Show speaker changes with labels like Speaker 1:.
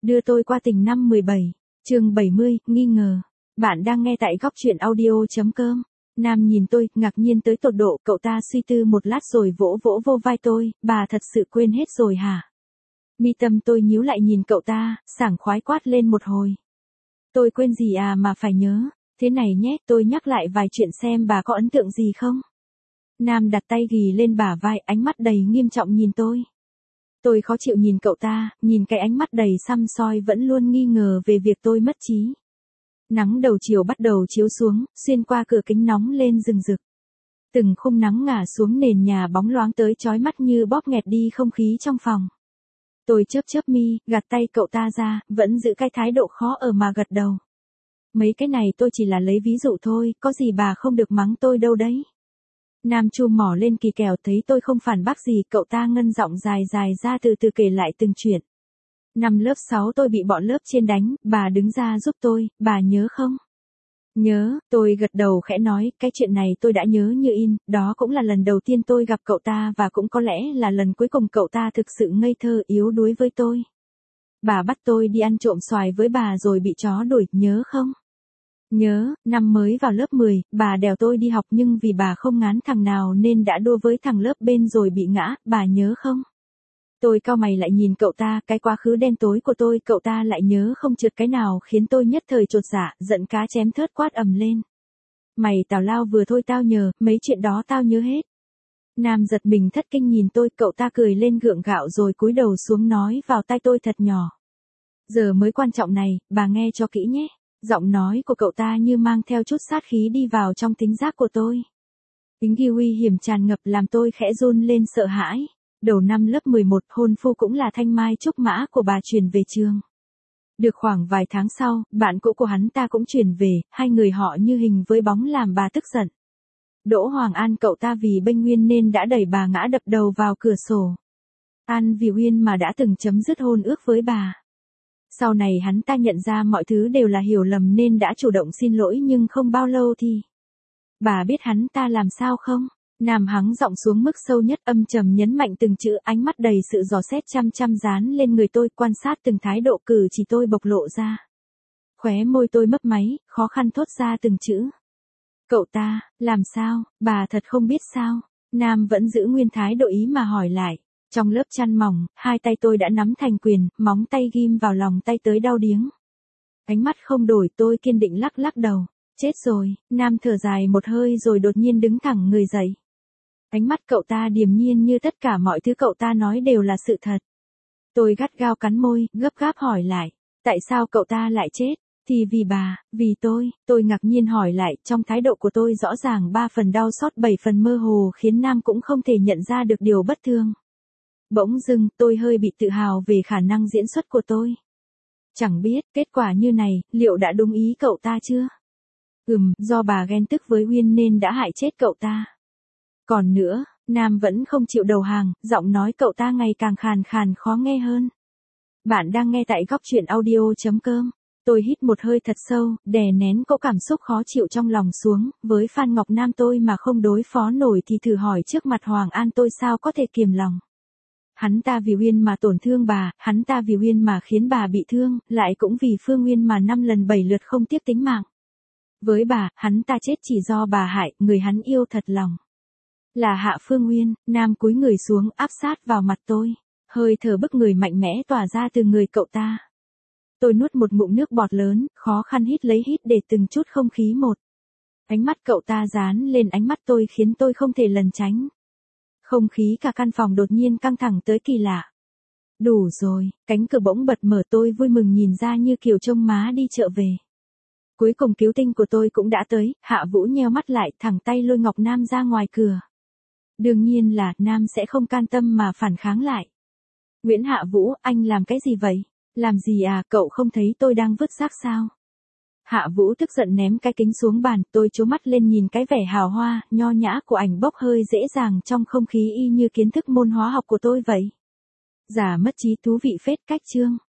Speaker 1: Đưa tôi qua tình năm 17, chương 70, nghi ngờ. Bạn đang nghe tại góc truyện audio.com. Nam nhìn tôi, ngạc nhiên tới tột độ, cậu ta suy tư một lát rồi vỗ vỗ vô vai tôi, bà thật sự quên hết rồi hả? Mi tâm tôi nhíu lại nhìn cậu ta, sảng khoái quát lên một hồi. Tôi quên gì à mà phải nhớ, thế này nhé, tôi nhắc lại vài chuyện xem bà có ấn tượng gì không? Nam đặt tay ghì lên bả vai, ánh mắt đầy nghiêm trọng nhìn tôi. Tôi khó chịu nhìn cậu ta, nhìn cái ánh mắt đầy săm soi vẫn luôn nghi ngờ về việc tôi mất trí. Nắng đầu chiều bắt đầu chiếu xuống, xuyên qua cửa kính nóng lên rừng rực. Từng khung nắng ngả xuống nền nhà bóng loáng tới chói mắt như bóp nghẹt đi không khí trong phòng. Tôi chớp mi, gạt tay cậu ta ra, vẫn giữ cái thái độ khó ở mà gật đầu. Mấy cái này tôi chỉ là lấy ví dụ thôi, có gì bà không được mắng tôi đâu đấy. Nam chu mỏ lên kỳ kèo, thấy tôi không phản bác gì, cậu ta ngân giọng dài ra từ từ kể lại từng chuyện. Năm lớp 6 tôi bị bọn lớp trên đánh, bà đứng ra giúp tôi, bà nhớ không? Nhớ, tôi gật đầu khẽ nói, cái chuyện này tôi đã nhớ như in, đó cũng là lần đầu tiên tôi gặp cậu ta và cũng có lẽ là lần cuối cùng cậu ta thực sự ngây thơ yếu đuối với tôi. Bà bắt tôi đi ăn trộm xoài với bà rồi bị chó đuổi, nhớ không? Nhớ, năm mới vào lớp 10, bà đèo tôi đi học nhưng vì bà không ngán thằng nào nên đã đua với thằng lớp bên rồi bị ngã, bà nhớ không? Tôi cau mày lại nhìn cậu ta, cái quá khứ đen tối của tôi, cậu ta lại nhớ không trượt cái nào khiến tôi nhất thời chột dạ, giận cá chém thớt quát ầm lên. Mày tào lao vừa thôi tao nhớ, mấy chuyện đó tao nhớ hết. Nam giật mình thất kinh nhìn tôi, cậu ta cười lên gượng gạo rồi cúi đầu xuống nói vào tai tôi thật nhỏ. Giờ mới quan trọng này, bà nghe cho kỹ nhé. Giọng nói của cậu ta như mang theo chút sát khí đi vào trong tính giác của tôi. Tính ghi nguy hiểm tràn ngập làm tôi khẽ run lên sợ hãi. Đầu năm lớp 11, hôn phu cũng là thanh mai trúc mã của bà chuyển về trường. Được khoảng vài tháng sau, bạn cũ của hắn ta cũng chuyển về, hai người họ như hình với bóng làm bà tức giận. Đỗ Hoàng An cậu ta vì bênh Uyên nên đã đẩy bà ngã đập đầu vào cửa sổ. An vì Uyên mà đã từng chấm dứt hôn ước với bà. Sau này hắn ta nhận ra mọi thứ đều là hiểu lầm nên đã chủ động xin lỗi nhưng không bao lâu thì... Bà biết hắn ta làm sao không? Nam hắng giọng xuống mức sâu nhất, âm trầm nhấn mạnh từng chữ, ánh mắt đầy sự dò xét chăm dán lên người tôi, quan sát từng thái độ cử chỉ tôi bộc lộ ra. Khóe môi tôi mấp máy, khó khăn thốt ra từng chữ. Cậu ta, làm sao, bà thật không biết sao? Nam vẫn giữ nguyên thái độ ý mà hỏi lại. Trong lớp chăn mỏng, hai tay tôi đã nắm thành quyền, móng tay ghim vào lòng tay tới đau điếng. Ánh mắt không đổi, tôi kiên định lắc đầu. Chết rồi, Nam thở dài một hơi rồi đột nhiên đứng thẳng người dậy. Ánh mắt cậu ta điềm nhiên như tất cả mọi thứ cậu ta nói đều là sự thật. Tôi gắt gao cắn môi, gấp gáp hỏi lại. Tại sao cậu ta lại chết? Thì vì bà, vì tôi ngạc nhiên hỏi lại, trong thái độ của tôi rõ ràng 3 phần đau xót 7 phần mơ hồ khiến Nam cũng không thể nhận ra được điều bất thường. Bỗng dưng, tôi hơi bị tự hào về khả năng diễn xuất của tôi. Chẳng biết, kết quả như này, liệu đã đúng ý cậu ta chưa? Do bà ghen tức với Uyên nên đã hại chết cậu ta. Còn nữa, Nam vẫn không chịu đầu hàng, giọng nói cậu ta ngày càng khàn khó nghe hơn. Bạn đang nghe tại góc truyện audio.com. Tôi hít một hơi thật sâu, đè nén cỗ cảm xúc khó chịu trong lòng xuống, với Phan Ngọc Nam tôi mà không đối phó nổi thì thử hỏi trước mặt Hoàng An tôi sao có thể kiềm lòng. Hắn ta vì Uyên mà tổn thương bà, hắn ta vì Uyên mà khiến bà bị thương, lại cũng vì Phương Uyên mà 5 lần 7 lượt không tiếc tính mạng. Với bà, hắn ta chết chỉ do bà hại, người hắn yêu thật lòng. Là Hạ Phương Uyên. Nam cúi người xuống áp sát vào mặt tôi. Hơi thở bức người mạnh mẽ tỏa ra từ người cậu ta. Tôi nuốt một ngụm nước bọt lớn, khó khăn hít để từng chút không khí một. Ánh mắt cậu ta dán lên ánh mắt tôi khiến tôi không thể lẩn tránh. Không khí cả căn phòng đột nhiên căng thẳng tới kỳ lạ. Đủ rồi, cánh cửa bỗng bật mở, tôi vui mừng nhìn ra như kiểu trông má đi chợ về. Cuối cùng cứu tinh của tôi cũng đã tới, Hạ Vũ nheo mắt lại, thẳng tay lôi Ngọc Nam ra ngoài cửa. Đương nhiên là, Nam sẽ không can tâm mà phản kháng lại. Nguyễn Hạ Vũ, anh làm cái gì vậy? Làm gì à, cậu không thấy tôi đang vứt rác sao? Hạ Vũ tức giận ném cái kính xuống bàn, tôi trố mắt lên nhìn cái vẻ hào hoa, nho nhã của ảnh bốc hơi dễ dàng trong không khí y như kiến thức môn hóa học của tôi vậy. Giả mất trí thú vị phết, cách chương.